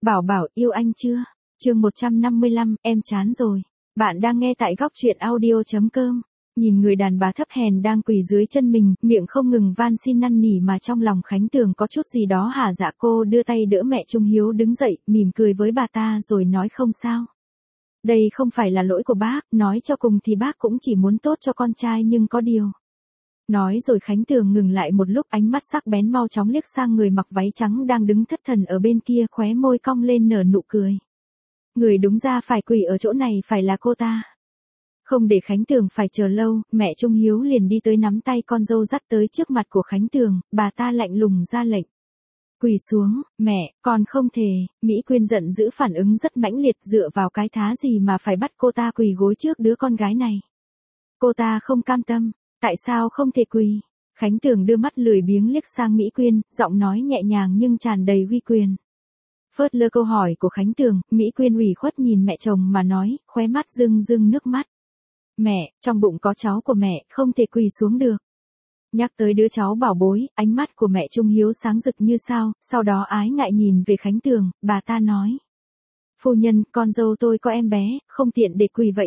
Bảo Bảo yêu anh chưa? Chương 155, em chán rồi. Bạn đang nghe tại góc truyện audio.com. Nhìn người đàn bà thấp hèn đang quỳ dưới chân mình, miệng không ngừng van xin năn nỉ mà trong lòng Khánh Tường có chút gì đó hả dạ. Cô đưa tay đỡ mẹ Trung Hiếu đứng dậy, mỉm cười với bà ta rồi nói không sao. Đây không phải là lỗi của bác, nói cho cùng thì bác cũng chỉ muốn tốt cho con trai nhưng có điều. Nói rồi Khánh Tường ngừng lại một lúc, ánh mắt sắc bén mau chóng liếc sang người mặc váy trắng đang đứng thất thần ở bên kia, khóe môi cong lên nở nụ cười. Người đúng ra phải quỳ ở chỗ này phải là cô ta. Không để Khánh Tường phải chờ lâu, mẹ Trung Hiếu liền đi tới nắm tay con dâu dắt tới trước mặt của Khánh Tường, bà ta lạnh lùng ra lệnh. Quỳ xuống, mẹ, con không thể. Mỹ Quyên giận dữ phản ứng rất mãnh liệt, dựa vào cái thá gì mà phải bắt cô ta quỳ gối trước đứa con gái này. Cô ta không cam tâm, tại sao không thể quỳ? Khánh Tường đưa mắt lười biếng liếc sang Mỹ Quyên, giọng nói nhẹ nhàng nhưng tràn đầy uy quyền. Phớt lơ câu hỏi của Khánh Tường, Mỹ Quyên ủy khuất nhìn mẹ chồng mà nói, khóe mắt rưng rưng nước mắt. Mẹ, trong bụng có cháu của mẹ, không thể quỳ xuống được. Nhắc tới đứa cháu bảo bối, ánh mắt của mẹ Trung Hiếu sáng rực như sao, sau đó ái ngại nhìn về Khánh Tường, bà ta nói. Phu nhân, con dâu tôi có em bé, không tiện để quỳ vậy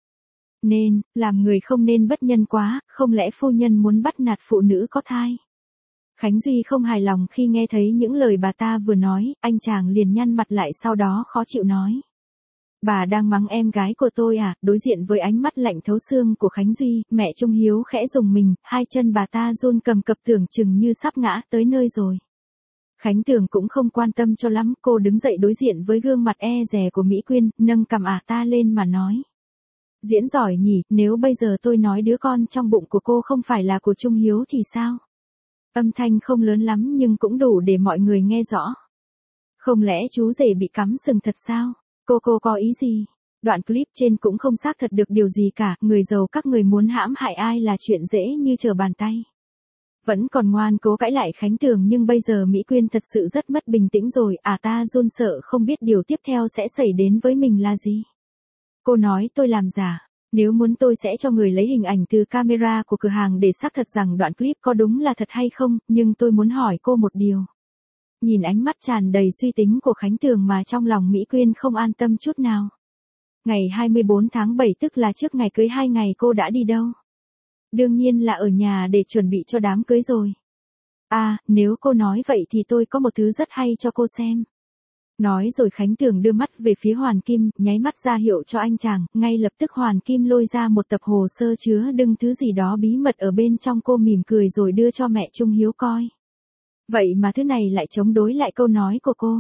nên, làm người không nên bất nhân quá, không lẽ phu nhân muốn bắt nạt phụ nữ có thai? Khánh Duy không hài lòng khi nghe thấy những lời bà ta vừa nói, anh chàng liền nhăn mặt lại sau đó khó chịu nói. Bà đang mắng em gái của tôi à? Đối diện với ánh mắt lạnh thấu xương của Khánh Duy, mẹ Trung Hiếu khẽ rùng mình, hai chân bà ta run cầm cập tưởng chừng như sắp ngã tới nơi rồi. Khánh Tường cũng không quan tâm cho lắm, cô đứng dậy đối diện với gương mặt e dè của Mỹ Quyên, nâng cằm ta lên mà nói. Diễn giỏi nhỉ, nếu bây giờ tôi nói đứa con trong bụng của cô không phải là của Trung Hiếu thì sao? Âm thanh không lớn lắm nhưng cũng đủ để mọi người nghe rõ. Không lẽ chú rể bị cắm sừng thật sao? Cô có ý gì? Đoạn clip trên cũng không xác thật được điều gì cả, người giàu các người muốn hãm hại ai là chuyện dễ như trở bàn tay. Vẫn còn ngoan cố cãi lại Khánh Tường nhưng bây giờ Mỹ Quyên thật sự rất mất bình tĩnh rồi, ta run sợ không biết điều tiếp theo sẽ xảy đến với mình là gì. Cô nói tôi làm giả. Nếu muốn tôi sẽ cho người lấy hình ảnh từ camera của cửa hàng để xác thật rằng đoạn clip có đúng là thật hay không, nhưng tôi muốn hỏi cô một điều. Nhìn ánh mắt tràn đầy suy tính của Khánh Tường mà trong lòng Mỹ Quyên không an tâm chút nào. Ngày 24 tháng 7 tức là trước ngày cưới 2 ngày cô đã đi đâu? Đương nhiên là ở nhà để chuẩn bị cho đám cưới rồi. Nếu cô nói vậy thì tôi có một thứ rất hay cho cô xem. Nói rồi Khánh Tường đưa mắt về phía Hoàn Kim, nháy mắt ra hiệu cho anh chàng, ngay lập tức Hoàn Kim lôi ra một tập hồ sơ chứa đựng thứ gì đó bí mật ở bên trong, cô mỉm cười rồi đưa cho mẹ Trung Hiếu coi. Vậy mà thứ này lại chống đối lại câu nói của cô.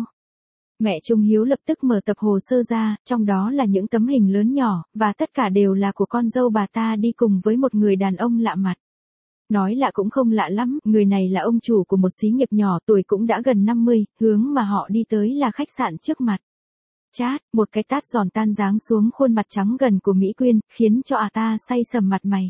Mẹ Trung Hiếu lập tức mở tập hồ sơ ra, trong đó là những tấm hình lớn nhỏ, và tất cả đều là của con dâu bà ta đi cùng với một người đàn ông lạ mặt. Nói lạ cũng không lạ lắm, người này là ông chủ của một xí nghiệp nhỏ, tuổi cũng đã gần 50, hướng mà họ đi tới là khách sạn trước mặt. Chát, một cái tát giòn tan giáng xuống khuôn mặt trắng gần của Mỹ Quyên, khiến cho ta say sầm mặt mày.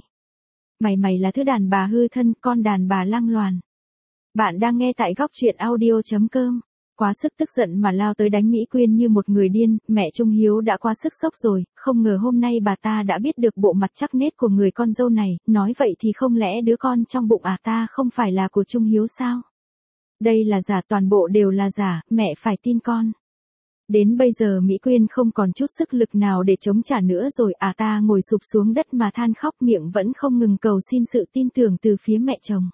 Mày là thứ đàn bà hư thân, con đàn bà lăng loàn. Bạn đang nghe tại góc truyện audio.com. Quá sức tức giận mà lao tới đánh Mỹ Quyên như một người điên, mẹ Trung Hiếu đã quá sức sốc rồi, không ngờ hôm nay bà ta đã biết được bộ mặt chắc nết của người con dâu này, nói vậy thì không lẽ đứa con trong bụng ta không phải là của Trung Hiếu sao? Đây là giả, toàn bộ đều là giả, mẹ phải tin con. Đến bây giờ Mỹ Quyên không còn chút sức lực nào để chống trả nữa rồi, ta ngồi sụp xuống đất mà than khóc, miệng vẫn không ngừng cầu xin sự tin tưởng từ phía mẹ chồng.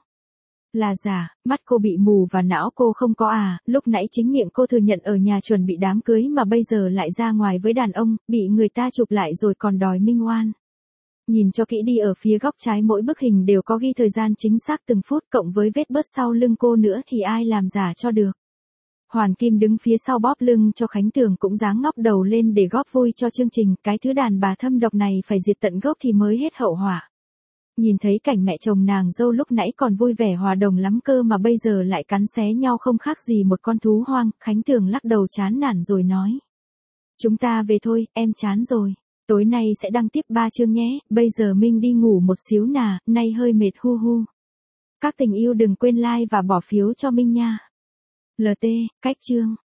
Là giả, mắt cô bị mù và não cô không có lúc nãy chính miệng cô thừa nhận ở nhà chuẩn bị đám cưới mà bây giờ lại ra ngoài với đàn ông, bị người ta chụp lại rồi còn đòi minh oan. Nhìn cho kỹ đi, ở phía góc trái mỗi bức hình đều có ghi thời gian chính xác từng phút cộng với vết bớt sau lưng cô nữa thì ai làm giả cho được. Hoàn Kim đứng phía sau bóp lưng cho Khánh Tường cũng dáng ngóc đầu lên để góp vui cho chương trình, cái thứ đàn bà thâm độc này phải diệt tận gốc thì mới hết hậu họa. Nhìn thấy cảnh mẹ chồng nàng dâu lúc nãy còn vui vẻ hòa đồng lắm cơ mà bây giờ lại cắn xé nhau không khác gì một con thú hoang, Khánh Tường lắc đầu chán nản rồi nói. Chúng ta về thôi, em chán rồi. Tối nay sẽ đăng tiếp 3 chương nhé, bây giờ Minh đi ngủ một xíu nà, nay hơi mệt hu hu. Các tình yêu đừng quên like và bỏ phiếu cho Minh nha. LT, cách chương.